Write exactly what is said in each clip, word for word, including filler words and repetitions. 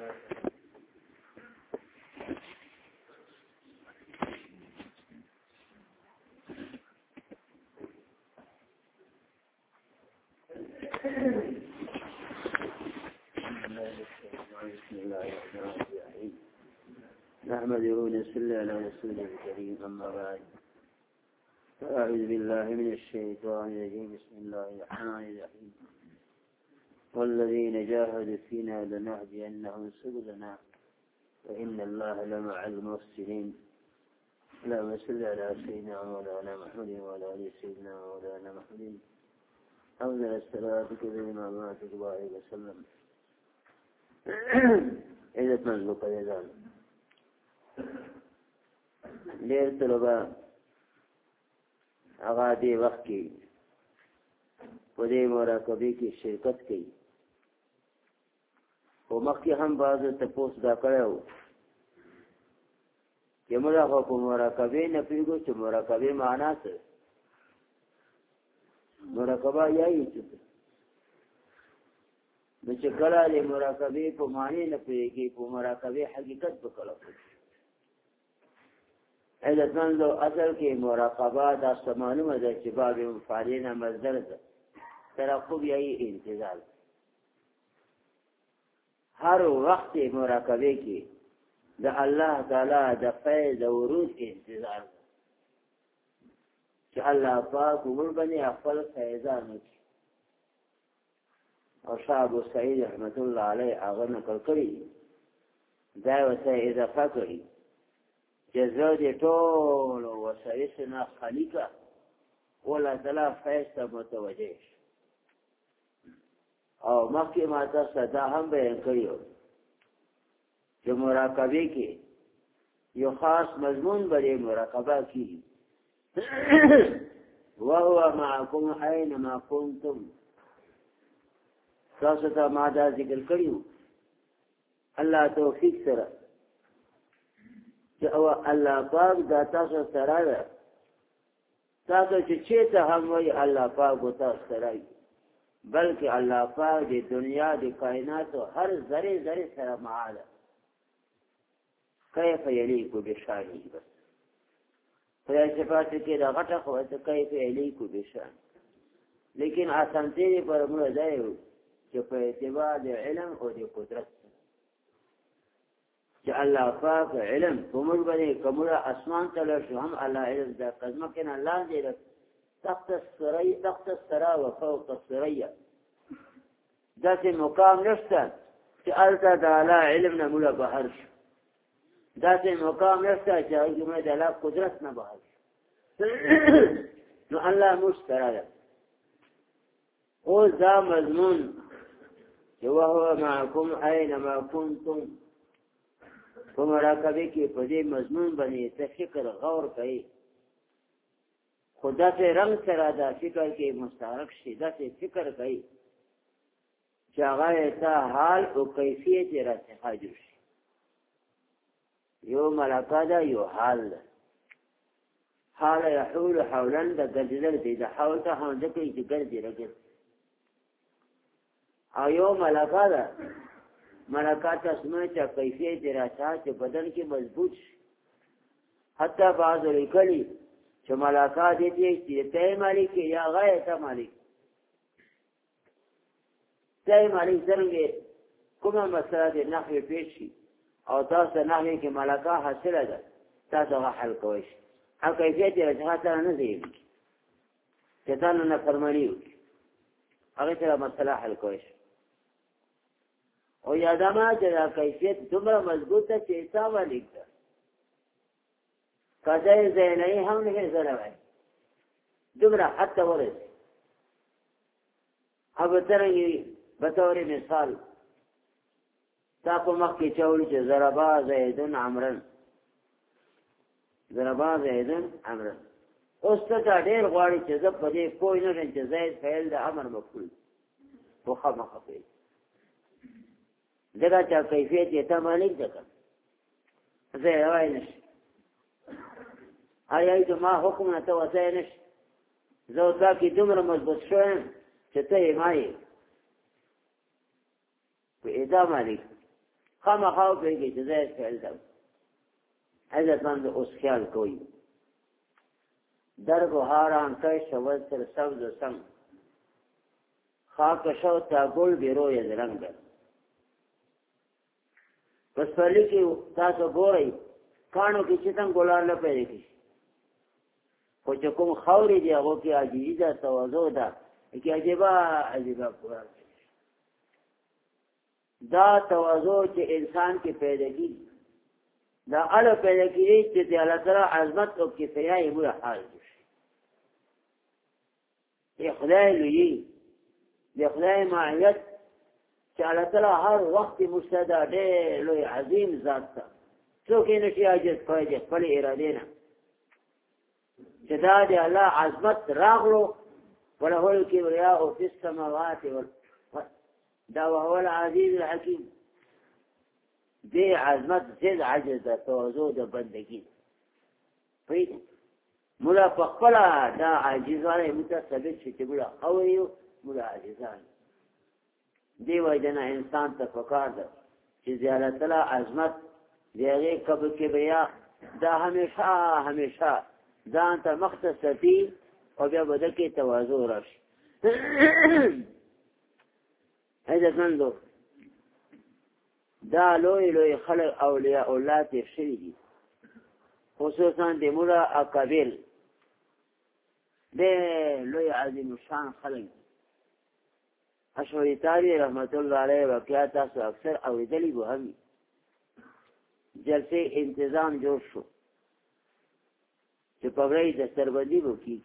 بسم الله الرحمن الرحيم نحمده ونصلي على رسوله الكريم أما بعد فأعوذ بالله من الشيطان الرجيم بسم الله الرحمن الرحيم والذين جاهدوا فينا لنهدينهم سبلنا وإن الله لمع المحسنين اللهم صل على سيدنا مولانا محمد وعلى آل سيدنا مولانا محمد أفضل الصلاة كذلما مات الله عليه وسلم عزت مزبوط ایزان لیر طلبا اغا دی وقت کی پدی مراقبی کی شرکت کی و مخی هم بعض تپوس دا کرو کہ ملا خو مراقبی نپیگو چو مراقبی معنی سر مراقبه یایی چو نو چې کله د مراقبې په معنی نه پوهېږي په مراقبې حقیقت به کله پوهېږي عزتمندو اصل کې مراقبه دا څه معلومه ده چې باب مفعول نه مصدر ده ترقب یعنی انتظار هر وخت مراقبې کې د الله تعالی د فیض او ورود انتظار ده چې الله پاک ور باندې خپل فیضان وکړي او شعب سعید رحمت الله علیه هغه نقل کړي دا وسه اضافه کړي چې زه دې ټول وسایسنا خلیقه ولا تعالی فیصله متوجه او مخکې ما تاسو دا هم بیان کړیو چې مراقبه کې یو خاص مضمون بری مراقبه کی وهو معكم اينما كنتم تاسو ته ما دا ذکر کړیو الله توفیق سره چې او الله پاک دا تاسو سره ده تاسو چې چېته هم وایي الله پاک و تاسو سره بلکې الله پاک د دنیا د کائنات هر ذره ذره سره معاله کیف یلیکو بشانه بس خدای صفات کې دا غټه خو ته کیف یلیکو بشانه لیکن آسانتي پر موږ ځای چې په اعتبار د علم او د قدرت چې الله پاک علم کومل باندې کومه اسمان تعالی شو هم الله علم دا قدمه کنه الله دې تحت السري تحت السرا وفوق السريا ذات مقام نشته چې الله تعالی علم نه مولا بهر شو ذات مقام نشته چې هغه د الله قدرت نه بهر نو الله مسترا او ذا مضمون وهو معكم اينما كنتم فمراقبه کې په دې مضمون باندې تفکر غور کوي خدا ته رنگ سره دا فکر کې مستحق شي دا فکر کوي چې هغه ته حال او کیفیت راځي حاضر شي یو ملکه دا یو حال ده حال يحول حولا د ګرځېدل دي د حول ته هم د کوي چې ګرځي راګرځي ایو ملکه ده ملکات اسمه چې کیفیت راځي چې بدن کې مضبوط شي حتی بعض لیکلي چې ملکات دې چې ته مالک یا غایت مالک ته مالک څنګه کومه مسله د نحوی پیش شي او تاسو نحوی کې ملکه حاصله ده تاسو حل کوئ او کیفیت راځي نه دی چې تاسو نه فرمایي هغه سره مسله حل کوئ او یادما چې دا کیفیت دومره مضبوطه چې حساب لیکه کله زینای هم نه زراوي دومره حتی ورس هغه ترنګي به تور مثال تاسو مخکې چول چې ضربا زیدن عمرن ضربا زیدن عمرن اوس ته ډېر غواړي چې زه په دې کوی نه چې زید فعل د امر مفعول خو خامخ کوي دغه چا کیفیت یې ته مالک ده زه وای نشي آیا ای ما حکم نه ته وځای نشي زه تا کې دومره مضبوط شوم چې ته یې مای په ادا مالک خامخا پوهېږي چې زه یې فعل ده. عزتمند اوس خیال کوي در بهاران که شود سر سبز و سم خاک شو تا گل بیروی درنگ. پس پرلی کی تاسو گوری کانو کی چتن گلار لپیده کشی خو چې کوم خاورې دی هغو کې عاجزي ده تواضع ده کې عجیبه عجیبه قرآن دا تواضع چې انسان کې پیدا کیږي دا اله پیدا کیږي چې الله تعالی عظمت او کفایه یې موږ حال دي خدای لوی دی خدای معیت چې الله تعالی هر وخت مستعد دی لوی عظیم ذات ته څوک یې نشي عاجز کوي د خپل اراده نه چې دا دی الله عظمت راغلو وله الكبرياء في السماوات والارض دا وهو العزيز الحكيم دې عظمت زید عجز ده تواضع د بندگی پیدا مولا په خپل دا عاجزانه متثبت شي چې مولا او یو مولا عاجزانه دی وجنه انسان ته فکر ده چې زیاده تعالی عظمت دیغه کب کې بیا دا همیشه همیشه ځان ته مختصتی او بیا بده کې تواضع راشي عزتمندو دا لوی لوی خلق اولیاء الله ته شوي دي خصوصا د مولا اکابر د لوی عظیم شان خلق اشعری تاری رحمت الله علیه واقعات تاسو اکثر اوریدلی به هم جلسه انتظام جوړ شو چې پګړی د سربندي بو کی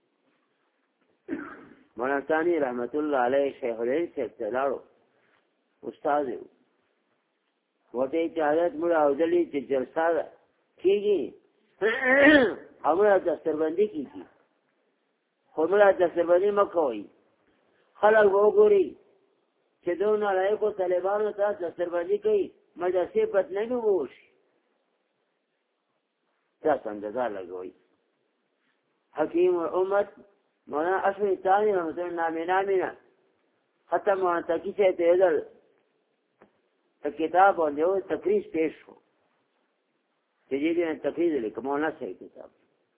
مولانا ثانی رحمت الله علیه شیخ الهند سے اطلاعو استاد وته چې حضرت مولا اودلی چې جلسه کیږي هغه د سربندي کیږي خو مولا د سربندي مکوئ خلق وګوري چې دونه لایقو طالبانو ته د سربندي کوي مدرسې بدنامي وشي تاسو اندازه لګوئ حکیم امت مولانا اشرف ثانی رحمت الله نامه نامه ختم مولانا تقی سے تیدل کتاب باندې یو تقریر پیش شو چې دې تقریر لیکه مولانا صاحب کتاب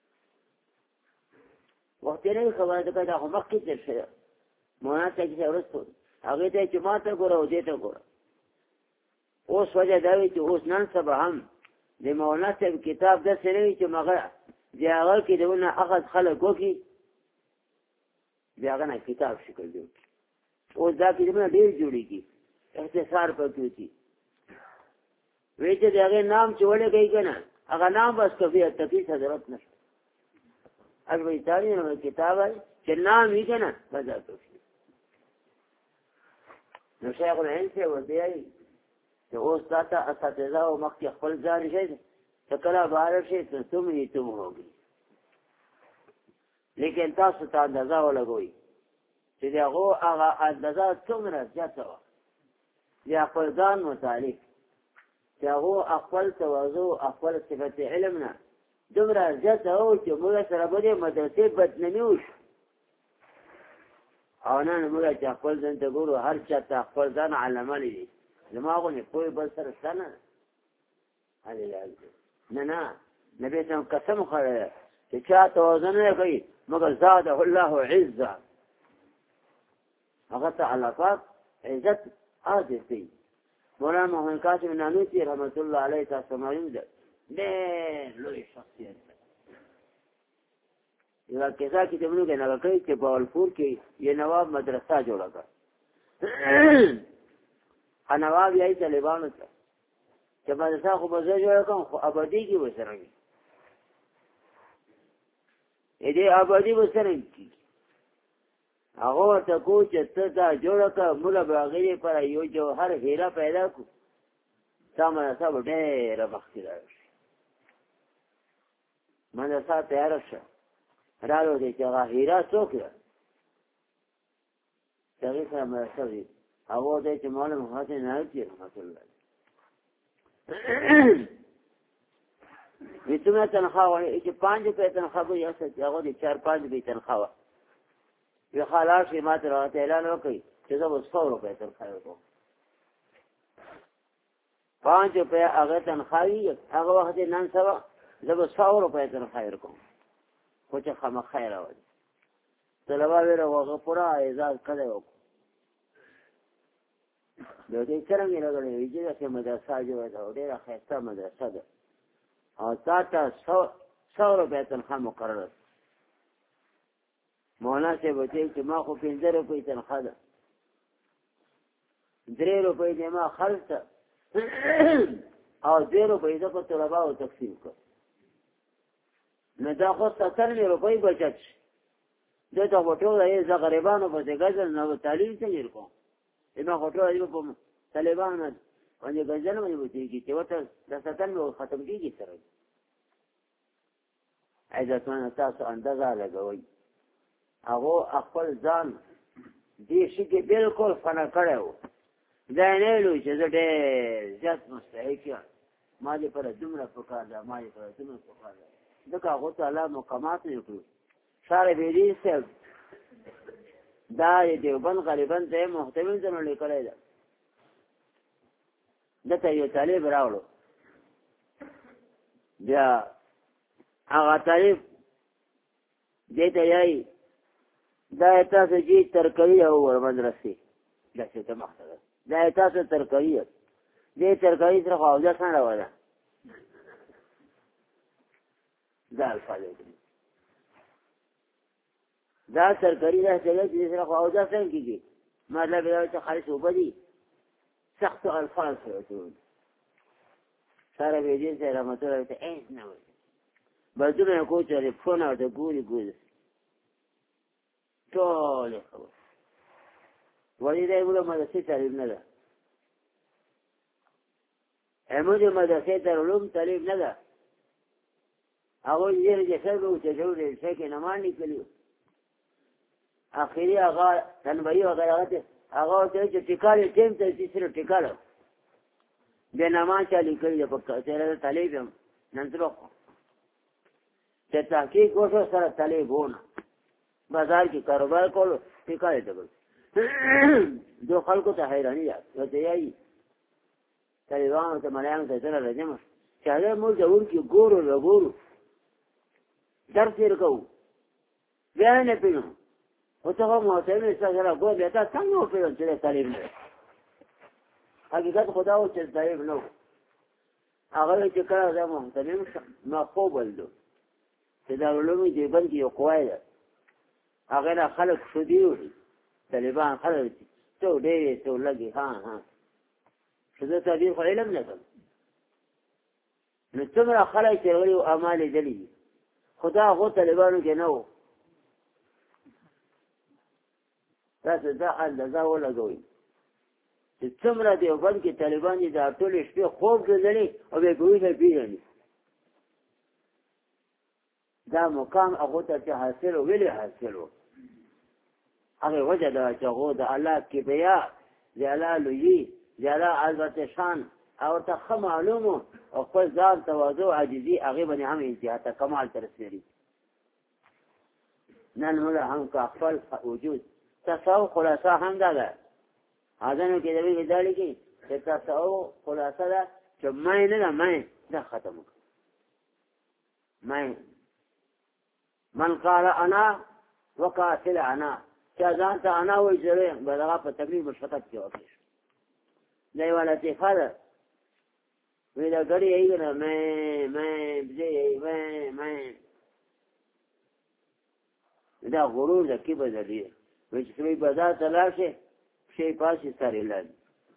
وخت یې خبره ده دا هم مخکې تر شي مولانا تقی سے ورسته هغه ته چې ماته ګوره او دې ته ګوره اوس وجه دا وی چې اوس نن سبا هم د مولانا صاحب کتاب د سره چې مغه دی هغه کې دونه اخذ خلک وکي دی هغه نه کتاب شکل دی او دا کې دونه ډیر جوړیږي اختصار پکې کی وی چې دغه نام چې ولې کوي کنه هغه نام بس کوي ته ضرورت نشته اګوي تاری نو کتاب چې نام یې کنه بازار کوي نو شیخ الهند سے ودی چې اوس تاسو اساتذه او مخکې خپل ځان شي چې کله بهر شي ته تم یې تم ہوگی لیکن تاسو ته اندازه ولګوي چې دغه هغه اندازه څومره زیاته و یا خپل ځان متعلق چې هغه خپل تواضع خپل صفت علم نه دومره زیاته و چې موږ سره به مدرسې بدنامي وشو او نن موږ چې خپل ځان ته ګورو هر چا ته خپل ځان علامه لري دماغونه کوئی بل سره ستنه نه نه نبی سم قسم خوري چې چا توازن نه کوي مگر زاده الله عزه هغه ته علاقات عزت عادتي مولانا محمد قاسم نانوتي رحمت الله علیه تاسو معلوم ده ډېر لوی شخصیت یو کیسه کې دمنو کې نه کوي چې باولپور کې یو نواب مدرسه جوړه کړه نواب یې طالبانو ته چې مدرسه خو به زه جوړه کوم خو ابدي کې وسره وي دې ابدي وسره کی هغه ته کو چې ته دا جوړه کړه موږ به غیر پر یو جوهر هیره پیدا کو سمه سب ډېر وخت راځي مدرسه تیار شو راځو دې چې هغه هیره څوک ده دغه سره مرسته هغه دې چې مولانا محمد ناجی رحمت الله ویتونه تنخواه وایي چې پنځه په تنخواه به یو څه هغه دې چار پنځه به تنخواه وی خلاص یې ماته راته اعلان وکړي چې زه به څو روپۍ تنخواه وکړم پانچ روپے هغه تنخواهي هغه وخت نن سبا زه به سو روپے تنخواه ورکوم خو چې خامخا یې راولي طلبا ویره هغه پوره اعزاز کړی وکړو بیا دې څرنګې راغلی وي چې داسې مدرسه جوړه ده او ډېره ښایسته مدرسه ده او تا ته سو سو روپے تنخواه مقرره مولانا صاحب وایي چې ما خو پنځه روپۍ تنخواه ده درې روپۍ دې ما خرڅ ته او درې روپۍ زه په طلباو تقسیم کړ نو دا خو ستر روپۍ بچت شي دې ته خو ټوله یې زه غریبانو پسې ګرځم نو تعلیم څنګه کوم ما خو ټوله یې په طالبانو باندې ګرځېدل باندې وتېږي چې ورته د ستن مې ختم کېږي سره عزتمنه تاسو اندازه لګوئ هغه خپل ځان دې شي کې بالکل فنا کړی و دا نه ویلو چې زه ډېر زیات مستحق یم ما دې پر دومره پکار ده ما دې پر دومره پکار ده ځکه هغو ته الله مقامات یې کړو شار بیدی صاحب دا یې دیوبند غالبا ته یې محتمل ځنو لیکلی ده دته یو طالب راوړو بیا هغه طالب دې ته یایي دا تاسو جی ترکوي او ور مدرسې داسې ته مخته ده دا تاسو ترکوي دې ترکوي سره خو اوجه څنګه وده دا الفاظ دي دا ترکوي دا چې سره خو اوجه څنګه کېږي مطلب دا چې خالص اوبه دي سخت الفاظ سره ټول سره به دې سره مطلب ته هیڅ نه وي بدونه یې کو چې فون او د ګوري ګوري ټول خبر ولی دا یو مدرسې تعلیم نه ده امو دې مدرسې ته علوم تعلیم نه ده هغه یې چې څنګه چې جوړې شي کې نه مانی کړیو اخیری هغه تنبیه وغیرہ هغه چې ټیکاله ټیم ته چې سره ټیکاله د نماز چالي کړی په سره طالب نن تر چې تحقیق وشو سره طالب ونه بازار کې کاروبار کولو ټیکاله ته دو خلکو ته حیرانی ده ته یې طالبانو ته ملایانو ته سره راځم چې هغه موږ ضرور کې ګورو وګورو درس یې وکړو بیا نه پینو او ته هم مو ته نه سره ګور بیا تاسو څنګه وکړل چې طالب نه حقیقت خدا او چې طالب نو هغه چې کړه دا محترم ما خو بلدو چې دا علوم دې باندې یو قوای ده هغه نه خلق شو دیو طالبان خلق ته ډېر ته لګي ها ها څه تعبیر خو علم نه کوي نو څومره خلک چې وړي او اعمال دي خدا هغه طالبانو کې نه و تاسو دا اندازه ولګوئ چې څومره دیوبند کې طالبان دي دا ټول شپې خوب ګرځي او به ګوي نه پیژني دا مقام هغه ته حاصل ویلې حاصل و هغه وجه دا چې هغه د الله کبریا جلالوی جلال عظمت شان او ته معلومه او خپل ځان تواضع عاجزي هغه باندې هم انتها ته کمال تر رسېږي نن موږ هم کا خپل وجود تصوف خلاصه هم دا ده اذن کې دوی ودالي کې چې تصوف خلاصه ده چې مې نه نه مې دا ختم مې من قال انا وقاتل انا چا ځان ته انا وایي چې بلغه په تکلیف مشقت کې وکړي دا یو لطیفه ده وی دا ګړی یې نه مې مې بځې مې مې دا غرور د کې بدلې وی چې په بازار ته لاړ شي شي پاسې سره لاندې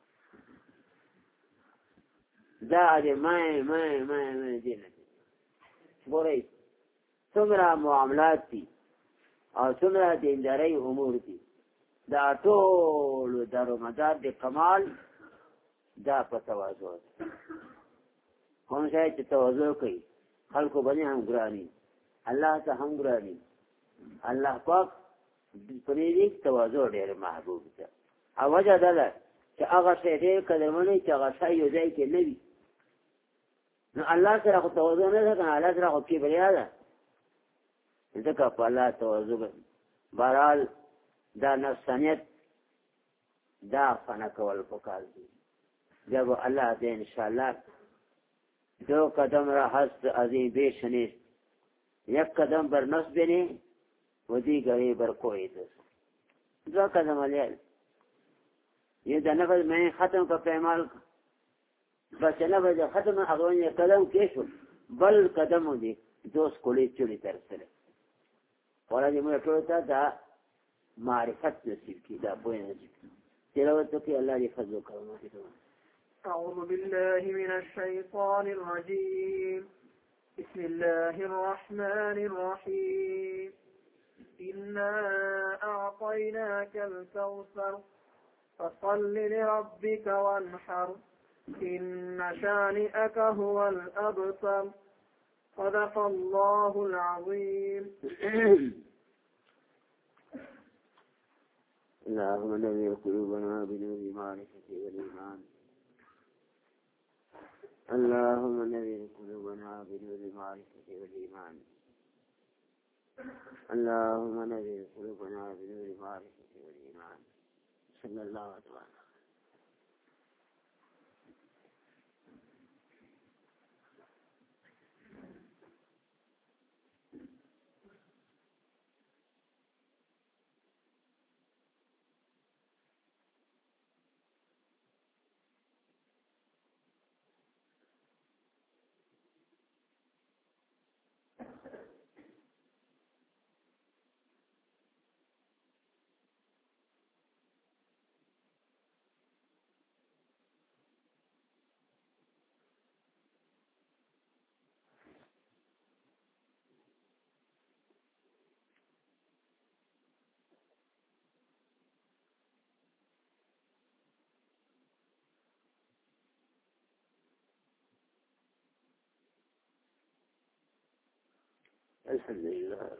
دا دې مې مې مې مې دې نه ګورئ څومره معاملات دي او څومره دینداري امور دي دا ټول دارو مدار د کمال دا په تواضع کوم ځای چې تواضع کوي خلکو باندې هم ګراني الله ته هم ګراني الله پاک پرې دې تواضع ډېر محبوب ده او وجه ده چې هغه څه دې کلمونه چې هغه شی یو ځای کې نه وي نو الله سره خو تواضع نه ده کنه الله سره خو کبریا ده ځکه په الله تواضع بهرحال دا نفسانیت دا فنا کول پکار دي जब अल्लाह दे इंशाअल्लाह दो कदम را هست از این بیش نیست. یک قدم بر نفس بینی و دیگری بر کوی دست. دو قدم علیه یہ دا نفس میں ختم کا پیمال بس نفس ختم اغوان یہ قدم کیشو بل قدم دی دوست کلی چلی ترسله والا دی مرکوتا دا معرفت نصیب کی دا بوئی نصیب کی تلاوتو کی اللہ دی فضل و کرماتی دو. أعوذ بالله من الشيطان الرجيم. بسم الله الرحمن الرحيم. إنا أعطيناك الكوثر فصل لربك وانحر إن شانئك هو الأبتر. صدق الله العظيم. اللهم نبي قلوبنا بنور معرفة والإيمان. اللهم نبي قلوبنا بنور معرفة والإيمان. اللهم نبي قلوبنا بنور معرفة والإيمان. صلى الله عليه وسلم. الحمد لله.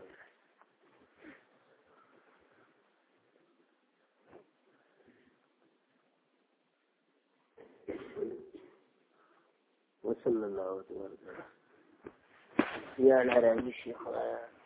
وصلى الله وسلم يا العربي الشيخ